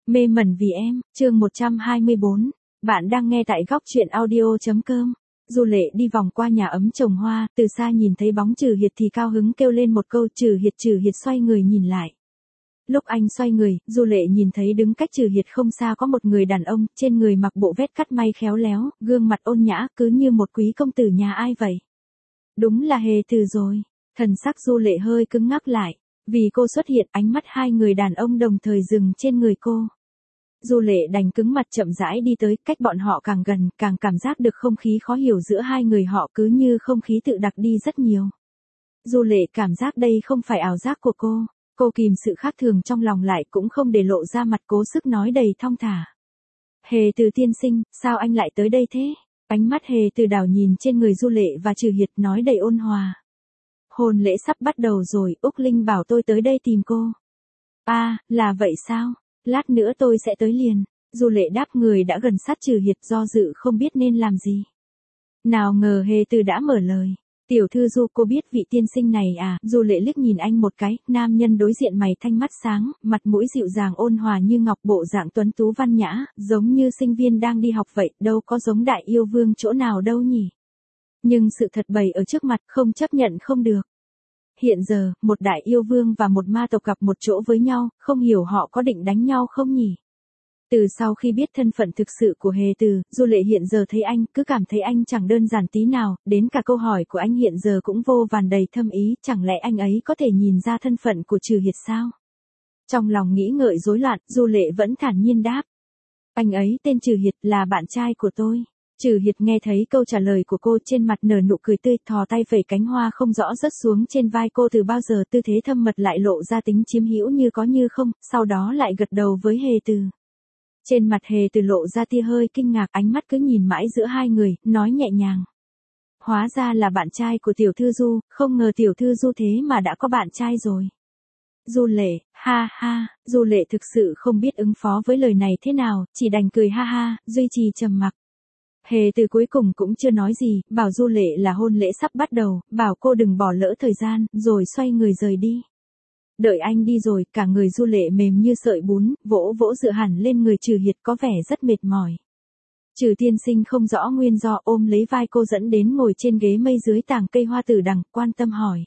Mê mẩn vì em, chương 124. Bạn đang nghe tại góc truyện audio.com. Du Lệ đi vòng qua nhà ấm trồng hoa, từ xa nhìn thấy bóng Trừ Hiệt thì cao hứng kêu lên một câu. Trừ Hiệt xoay người nhìn lại. Lúc anh xoay người, Du Lệ nhìn thấy đứng cách Trừ Hiệt không xa có một người đàn ông, trên người mặc bộ vest cắt may khéo léo, gương mặt ôn nhã, cứ như một quý công tử nhà ai vậy. Đúng là Hề Từ rồi. Thần sắc Du Lệ hơi cứng ngắc lại. Vì cô xuất hiện, ánh mắt hai người đàn ông đồng thời dừng trên người cô. Du Lệ đành cứng mặt chậm rãi đi tới, cách bọn họ càng gần, càng cảm giác được không khí khó hiểu giữa hai người họ, cứ như không khí tự đặc đi rất nhiều. Du Lệ cảm giác đây không phải ảo giác của cô kìm sự khác thường trong lòng lại cũng không để lộ ra mặt, cố sức nói đầy thong thả. Hề Từ tiên sinh, sao anh lại tới đây thế? Ánh mắt Hề Từ đảo nhìn trên người Du Lệ và Trừ Hiệt, nói đầy ôn hòa. Hôn lễ sắp bắt đầu rồi, Úc Linh bảo tôi tới đây tìm cô. À, là vậy sao? Lát nữa tôi sẽ tới liền. Du Lệ đáp, người đã gần sát Trừ Hiệt, do dự không biết nên làm gì. Nào ngờ Hề Từ đã mở lời. Tiểu thư Du, cô biết vị tiên sinh này à? Du Lệ liếc nhìn anh một cái, nam nhân đối diện mày thanh mắt sáng, mặt mũi dịu dàng ôn hòa như ngọc, bộ dạng tuấn tú văn nhã, giống như sinh viên đang đi học vậy, đâu có giống đại yêu vương chỗ nào đâu nhỉ. Nhưng sự thật bày ở trước mặt, không chấp nhận không được. Hiện giờ, một đại yêu vương và một ma tộc gặp một chỗ với nhau, không hiểu họ có định đánh nhau không nhỉ? Từ sau khi biết thân phận thực sự của Hề Từ, Du Lệ hiện giờ thấy anh, cứ cảm thấy anh chẳng đơn giản tí nào, đến cả câu hỏi của anh hiện giờ cũng vô vàn đầy thâm ý, chẳng lẽ anh ấy có thể nhìn ra thân phận của Trừ Hiệt sao? Trong lòng nghĩ ngợi rối loạn, Du Lệ vẫn thản nhiên đáp. Anh ấy tên Trừ Hiệt, là bạn trai của tôi. Trừ Hiệt nghe thấy câu trả lời của cô, trên mặt nở nụ cười tươi, thò tay vẩy cánh hoa không rõ rớt xuống trên vai cô. Từ bao giờ tư thế thâm mật lại lộ ra tính chiếm hữu như có như không, sau đó lại gật đầu với Hề Từ. Trên mặt Hề Từ lộ ra tia hơi kinh ngạc, ánh mắt cứ nhìn mãi giữa hai người, nói nhẹ nhàng. Hóa ra là bạn trai của tiểu thư Du, không ngờ tiểu thư Du thế mà đã có bạn trai rồi. Du Lệ, ha ha, Du Lệ thực sự không biết ứng phó với lời này thế nào, chỉ đành cười ha ha, duy trì trầm mặc. Hề Từ cuối cùng cũng chưa nói gì, bảo Du Lệ là hôn lễ sắp bắt đầu, bảo cô đừng bỏ lỡ thời gian, rồi xoay người rời đi. Đợi anh đi rồi, cả người Du Lệ mềm như sợi bún, vỗ vỗ dựa hẳn lên người Trừ Hiệt, có vẻ rất mệt mỏi. Trừ tiên sinh không rõ nguyên do, ôm lấy vai cô dẫn đến ngồi trên ghế mây dưới tàng cây hoa tử đằng, quan tâm hỏi.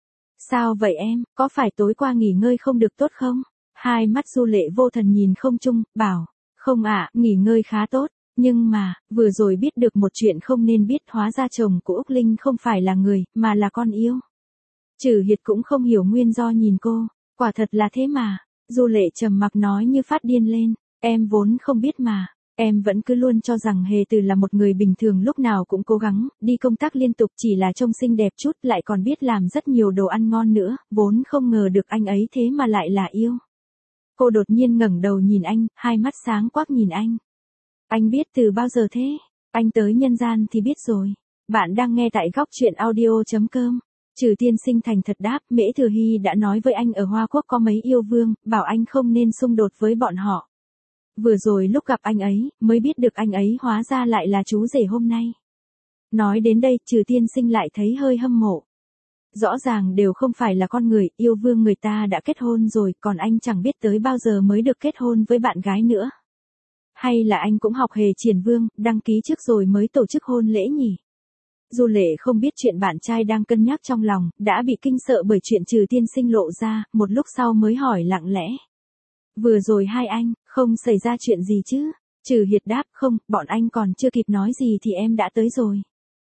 Sao vậy em, có phải tối qua nghỉ ngơi không được tốt không? Hai mắt Du Lệ vô thần nhìn không trung, bảo. Không ạ, nghỉ ngơi khá tốt. Nhưng mà, vừa rồi biết được một chuyện không nên biết, hóa ra chồng của Úc Linh không phải là người, mà là con yêu. Trừ Hiệt cũng không hiểu nguyên do nhìn cô, quả thật là thế mà. Du Lệ trầm mặc nói như phát điên lên, em vốn không biết mà. Em vẫn cứ luôn cho rằng Hề Từ là một người bình thường, lúc nào cũng cố gắng, đi công tác liên tục, chỉ là trông xinh đẹp chút, lại còn biết làm rất nhiều đồ ăn ngon nữa, vốn không ngờ được anh ấy thế mà lại là yêu. Cô đột nhiên ngẩng đầu nhìn anh, hai mắt sáng quắc nhìn anh. Anh biết từ bao giờ thế? Anh tới nhân gian thì biết rồi. Bạn đang nghe tại góc truyện audio.com. Trừ tiên sinh thành thật đáp, Mễ Thừa Hy đã nói với anh ở Hoa Quốc có mấy yêu vương, bảo anh không nên xung đột với bọn họ. Vừa rồi lúc gặp anh ấy, mới biết được anh ấy hóa ra lại là chú rể hôm nay. Nói đến đây, Trừ tiên sinh lại thấy hơi hâm mộ. Rõ ràng đều không phải là con người, yêu vương người ta đã kết hôn rồi, còn anh chẳng biết tới bao giờ mới được kết hôn với bạn gái nữa. Hay là anh cũng học Hề Triển Vương, đăng ký trước rồi mới tổ chức hôn lễ nhỉ? Du Lệ không biết chuyện bạn trai đang cân nhắc trong lòng, đã bị kinh sợ bởi chuyện Trừ tiên sinh lộ ra, một lúc sau mới hỏi lặng lẽ. Vừa rồi hai anh, không xảy ra chuyện gì chứ? Trừ Hiệt đáp, không, bọn anh còn chưa kịp nói gì thì em đã tới rồi.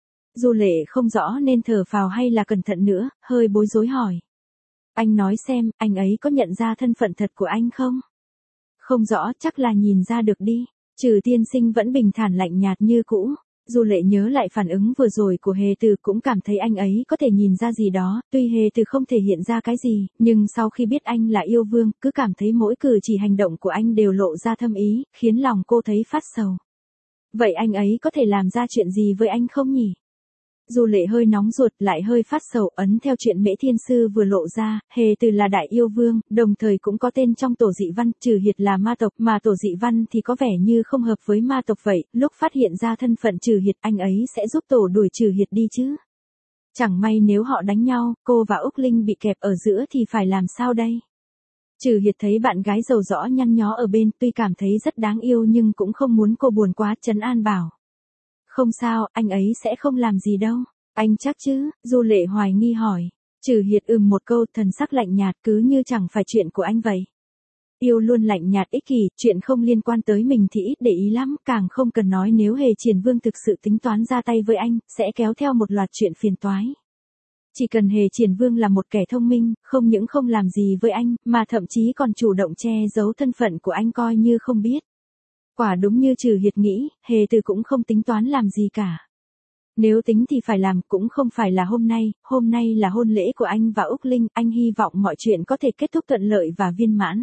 Du Lệ không rõ nên thở phào hay là cẩn thận nữa, hơi bối rối hỏi. Anh nói xem, anh ấy có nhận ra thân phận thật của anh không? Không rõ, chắc là nhìn ra được đi. Trừ tiên sinh vẫn bình thản lạnh nhạt như cũ. Du Lệ nhớ lại phản ứng vừa rồi của Hề Từ, cũng cảm thấy anh ấy có thể nhìn ra gì đó, tuy Hề Từ không thể hiện ra cái gì, nhưng sau khi biết anh là yêu vương, cứ cảm thấy mỗi cử chỉ hành động của anh đều lộ ra thâm ý, khiến lòng cô thấy phát sầu. Vậy anh ấy có thể làm ra chuyện gì với anh không nhỉ? Du Lệ hơi nóng ruột, lại hơi phát sầu, ấn theo chuyện Mễ Thiên Sư vừa lộ ra, Hề Từ là đại yêu vương, đồng thời cũng có tên trong tổ dị văn, Trừ Hiệt là ma tộc, mà tổ dị văn thì có vẻ như không hợp với ma tộc vậy, lúc phát hiện ra thân phận Trừ Hiệt, anh ấy sẽ giúp tổ đuổi Trừ Hiệt đi chứ. Chẳng may nếu họ đánh nhau, cô và Úc Linh bị kẹp ở giữa thì phải làm sao đây? Trừ Hiệt thấy bạn gái giàu rõ nhăn nhó ở bên, tuy cảm thấy rất đáng yêu nhưng cũng không muốn cô buồn quá, trấn an bảo. Không sao, anh ấy sẽ không làm gì đâu. Anh chắc chứ? Du Lệ hoài nghi hỏi. Trừ Hiệt một câu, thần sắc lạnh nhạt, cứ như chẳng phải chuyện của anh vậy. Yêu luôn lạnh nhạt ích kỷ, chuyện không liên quan tới mình thì ít để ý lắm, càng không cần nói nếu Hề Triển Vương thực sự tính toán ra tay với anh, sẽ kéo theo một loạt chuyện phiền toái. Chỉ cần Hề Triển Vương là một kẻ thông minh, không những không làm gì với anh, mà thậm chí còn chủ động che giấu thân phận của anh coi như không biết. Quả đúng như Trừ Hiệt nghĩ, Hề Từ cũng không tính toán làm gì cả. Nếu tính thì phải làm, cũng không phải là hôm nay là hôn lễ của anh và Úc Linh, anh hy vọng mọi chuyện có thể kết thúc thuận lợi và viên mãn.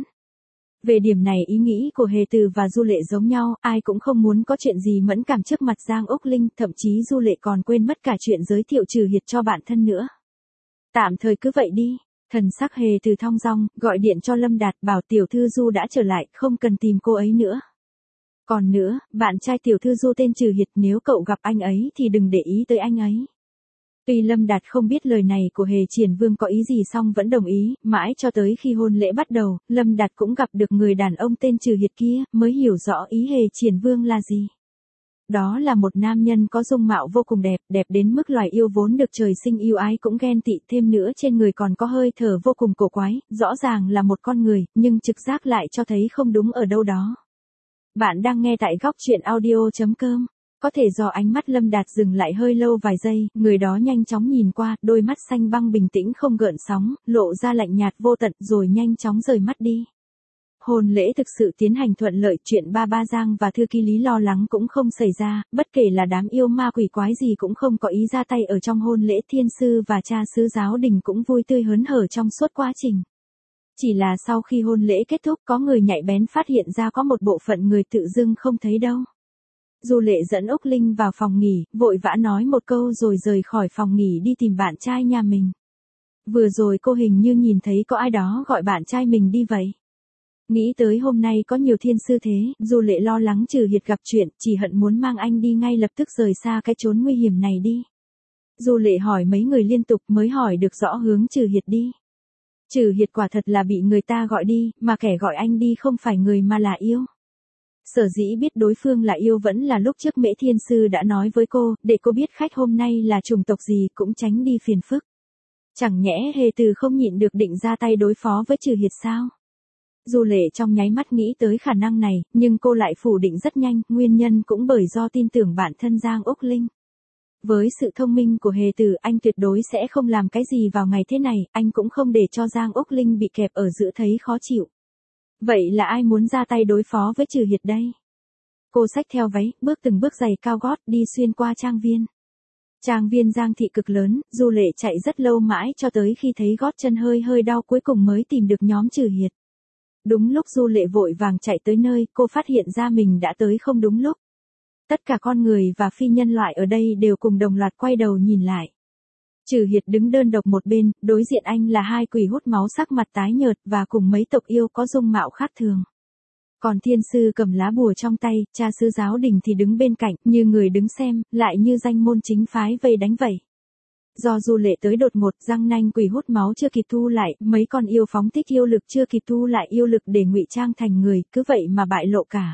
Về điểm này ý nghĩ của Hề Từ và Du Lệ giống nhau, ai cũng không muốn có chuyện gì mẫn cảm trước mặt Giang Úc Linh, thậm chí Du Lệ còn quên mất cả chuyện giới thiệu Trừ Hiệt cho bạn thân nữa. Tạm thời cứ vậy đi. Thần sắc Hề Từ thong dong, gọi điện cho Lâm Đạt bảo tiểu thư Du đã trở lại, không cần tìm cô ấy nữa. Còn nữa, bạn trai tiểu thư Du tên Trừ Hiệt, nếu cậu gặp anh ấy thì đừng để ý tới anh ấy. Tuy Lâm Đạt không biết lời này của Hề Triển Vương có ý gì song vẫn đồng ý, mãi cho tới khi hôn lễ bắt đầu, Lâm Đạt cũng gặp được người đàn ông tên Trừ Hiệt kia, mới hiểu rõ ý Hề Triển Vương là gì. Đó là một nam nhân có dung mạo vô cùng đẹp, đẹp đến mức loài yêu vốn được trời sinh yêu ái cũng ghen tị, thêm nữa trên người còn có hơi thở vô cùng cổ quái, rõ ràng là một con người, nhưng trực giác lại cho thấy không đúng ở đâu đó. Bạn đang nghe tại góc truyện audio.com. Có thể do ánh mắt Lâm Đạt dừng lại hơi lâu vài giây, người đó nhanh chóng nhìn qua, đôi mắt xanh băng bình tĩnh không gợn sóng, lộ ra lạnh nhạt vô tận rồi nhanh chóng rời mắt đi. Hôn lễ thực sự tiến hành thuận lợi, chuyện ba Giang và thư ký Lý lo lắng cũng không xảy ra, bất kể là đám yêu ma quỷ quái gì cũng không có ý ra tay ở trong hôn lễ, thiên sư và cha xứ giáo đình cũng vui tươi hớn hở trong suốt quá trình. Chỉ là sau khi hôn lễ kết thúc có người nhạy bén phát hiện ra có một bộ phận người tự dưng không thấy đâu. Du Lệ dẫn Úc Linh vào phòng nghỉ, vội vã nói một câu rồi rời khỏi phòng nghỉ đi tìm bạn trai nhà mình. Vừa rồi cô hình như nhìn thấy có ai đó gọi bạn trai mình đi vậy. Nghĩ tới hôm nay có nhiều thiên sư thế, Du Lệ lo lắng Trừ Hiệt gặp chuyện, chỉ hận muốn mang anh đi ngay lập tức rời xa cái chốn nguy hiểm này đi. Du Lệ hỏi mấy người liên tục mới hỏi được rõ hướng Trừ Hiệt đi. Trừ Hiệt quả thật là bị người ta gọi đi, mà kẻ gọi anh đi không phải người mà là yêu. Sở dĩ biết đối phương là yêu vẫn là lúc trước Mễ Thiên Sư đã nói với cô, để cô biết khách hôm nay là chủng tộc gì cũng tránh đi phiền phức. Chẳng nhẽ Hề Từ không nhịn được định ra tay đối phó với Trừ Hiệt sao? Du Lệ trong nháy mắt nghĩ tới khả năng này, nhưng cô lại phủ định rất nhanh, nguyên nhân cũng bởi do tin tưởng bản thân Giang Úc Linh. Với sự thông minh của Hề Từ, anh tuyệt đối sẽ không làm cái gì vào ngày thế này, anh cũng không để cho Giang Úc Linh bị kẹp ở giữa thấy khó chịu. Vậy là ai muốn ra tay đối phó với Trừ Hiệt đây? Cô xách theo váy, bước từng bước giày cao gót đi xuyên qua trang viên. Trang viên Giang thị cực lớn, Du Lệ chạy rất lâu mãi cho tới khi thấy gót chân hơi đau cuối cùng mới tìm được nhóm Trừ Hiệt. Đúng lúc Du Lệ vội vàng chạy tới nơi, cô phát hiện ra mình đã tới không đúng lúc. Tất cả con người và phi nhân loại ở đây đều cùng đồng loạt quay đầu nhìn lại. Trừ Hiệt đứng đơn độc một bên, đối diện anh là hai quỷ hút máu sắc mặt tái nhợt và cùng mấy tộc yêu có dung mạo khác thường. Còn thiên sư cầm lá bùa trong tay, cha xứ giáo đình thì đứng bên cạnh, như người đứng xem, lại như danh môn chính phái vây đánh vậy. Do Du Lệ tới đột ngột, răng nanh quỷ hút máu chưa kịp thu lại, mấy con yêu phóng thích yêu lực chưa kịp thu lại yêu lực để ngụy trang thành người, cứ vậy mà bại lộ cả.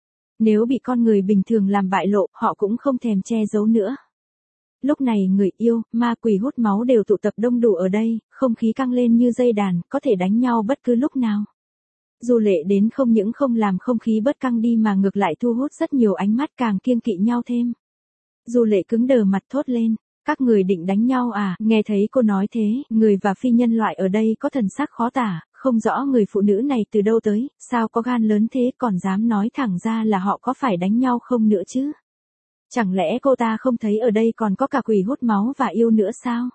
Nếu bị con người bình thường làm bại lộ, họ cũng không thèm che giấu nữa. Lúc này người yêu, ma quỷ hút máu đều tụ tập đông đủ ở đây, không khí căng lên như dây đàn, có thể đánh nhau bất cứ lúc nào. Du Lệ đến không những không làm không khí bớt căng đi mà ngược lại thu hút rất nhiều ánh mắt càng kiêng kỵ nhau thêm. Du Lệ cứng đờ mặt thốt lên, các người định đánh nhau à? Nghe thấy cô nói thế, người và phi nhân loại ở đây có thần sắc khó tả, không rõ người phụ nữ này từ đâu tới, sao có gan lớn thế còn dám nói thẳng ra là họ có phải đánh nhau không nữa chứ? Chẳng lẽ cô ta không thấy ở đây còn có cả quỷ hút máu và yêu nữa sao?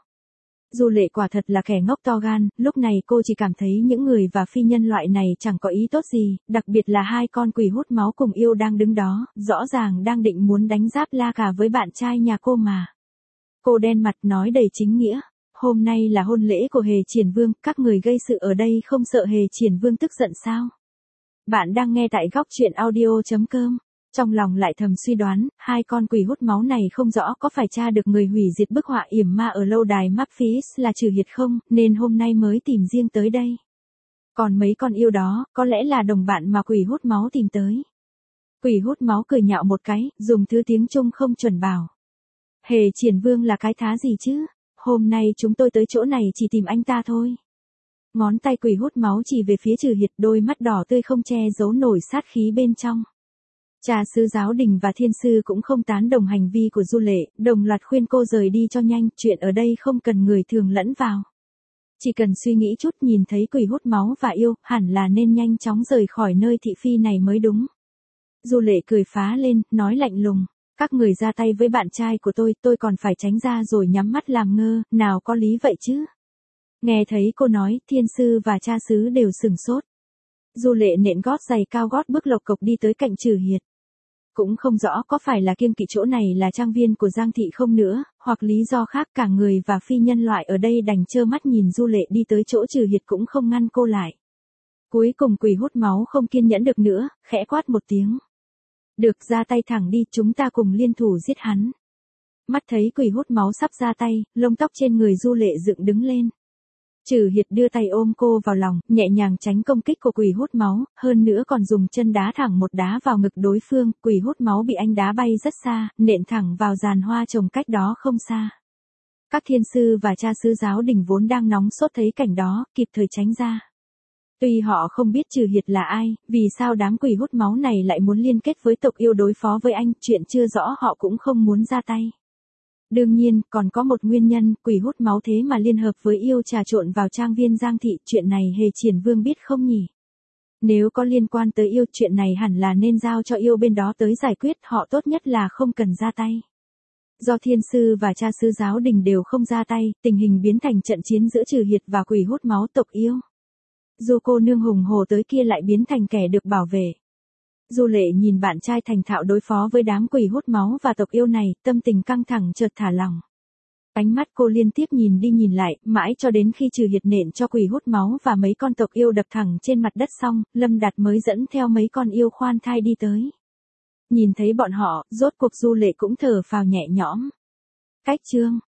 Du Lệ quả thật là kẻ ngốc to gan, lúc này cô chỉ cảm thấy những người và phi nhân loại này chẳng có ý tốt gì, đặc biệt là hai con quỷ hút máu cùng yêu đang đứng đó, rõ ràng đang định muốn đánh giáp la cả với bạn trai nhà cô mà. Cô đen mặt nói đầy chính nghĩa, hôm nay là hôn lễ của Hề Triển Vương, các người gây sự ở đây không sợ Hề Triển Vương tức giận sao? Bạn đang nghe tại góc truyện audio.com. Trong lòng lại thầm suy đoán, hai con quỷ hút máu này không rõ có phải tra được người hủy diệt bức họa yểm ma ở lâu đài Mapphis là Trừ Hiệt không, nên hôm nay mới tìm riêng tới đây. Còn mấy con yêu đó, có lẽ là đồng bạn mà quỷ hút máu tìm tới. Quỷ hút máu cười nhạo một cái, dùng thứ tiếng Trung không chuẩn bảo. Hề Triển Vương là cái thá gì chứ? Hôm nay chúng tôi tới chỗ này chỉ tìm anh ta thôi. Ngón tay quỷ hút máu chỉ về phía Trừ Hiệt, đôi mắt đỏ tươi không che giấu nổi sát khí bên trong. Cha xứ Giáo Đình và Thiên sư cũng không tán đồng hành vi của Du Lệ, đồng loạt khuyên cô rời đi cho nhanh, chuyện ở đây không cần người thường lẫn vào. Chỉ cần suy nghĩ chút, nhìn thấy quỷ hút máu và yêu, hẳn là nên nhanh chóng rời khỏi nơi thị phi này mới đúng. Du Lệ cười phá lên, nói lạnh lùng, các người ra tay với bạn trai của tôi còn phải tránh ra rồi nhắm mắt làm ngơ, nào có lý vậy chứ. Nghe thấy cô nói, Thiên sư và cha xứ đều sửng sốt. Du Lệ nện gót giày cao gót bước lộc cộc đi tới cạnh Trừ Hiệt. Cũng không rõ có phải là kiêng kỵ chỗ này là trang viên của Giang thị không nữa, hoặc lý do khác, cả người và phi nhân loại ở đây đành trơ mắt nhìn Du Lệ đi tới chỗ Trừ Hiệt cũng không ngăn cô lại. Cuối cùng quỷ hút máu không kiên nhẫn được nữa, khẽ quát một tiếng. Được, ra tay thẳng đi, chúng ta cùng liên thủ giết hắn. Mắt thấy quỷ hút máu sắp ra tay, lông tóc trên người Du Lệ dựng đứng lên. Trừ Hiệt đưa tay ôm cô vào lòng, nhẹ nhàng tránh công kích của quỷ hút máu, hơn nữa còn dùng chân đá thẳng một đá vào ngực đối phương, quỷ hút máu bị anh đá bay rất xa, nện thẳng vào giàn hoa trồng cách đó không xa. Các thiên sư và cha xứ Giáo Đình vốn đang nóng sốt thấy cảnh đó, kịp thời tránh ra. Tuy họ không biết Trừ Hiệt là ai, vì sao đám quỷ hút máu này lại muốn liên kết với tộc yêu đối phó với anh, chuyện chưa rõ họ cũng không muốn ra tay. Đương nhiên, còn có một nguyên nhân, quỷ hút máu thế mà liên hợp với yêu trà trộn vào trang viên Giang thị, chuyện này Hề Triển Vương biết không nhỉ? Nếu có liên quan tới yêu, chuyện này hẳn là nên giao cho yêu bên đó tới giải quyết, họ tốt nhất là không cần ra tay. Do thiên sư và cha xứ Giáo Đình đều không ra tay, tình hình biến thành trận chiến giữa Trừ Hiệt và quỷ hút máu tộc yêu. Du cô nương hùng hồ tới kia lại biến thành kẻ được bảo vệ. Du Lệ nhìn bạn trai thành thạo đối phó với đám quỷ hút máu và tộc yêu này, tâm tình căng thẳng chợt thả lỏng. Ánh mắt cô liên tiếp nhìn đi nhìn lại, mãi cho đến khi Trừ Hiệt nện cho quỷ hút máu và mấy con tộc yêu đập thẳng trên mặt đất xong, Lâm Đạt mới dẫn theo mấy con yêu khoan thai đi tới. Nhìn thấy bọn họ, rốt cuộc Du Lệ cũng thở phào nhẹ nhõm. Cách chương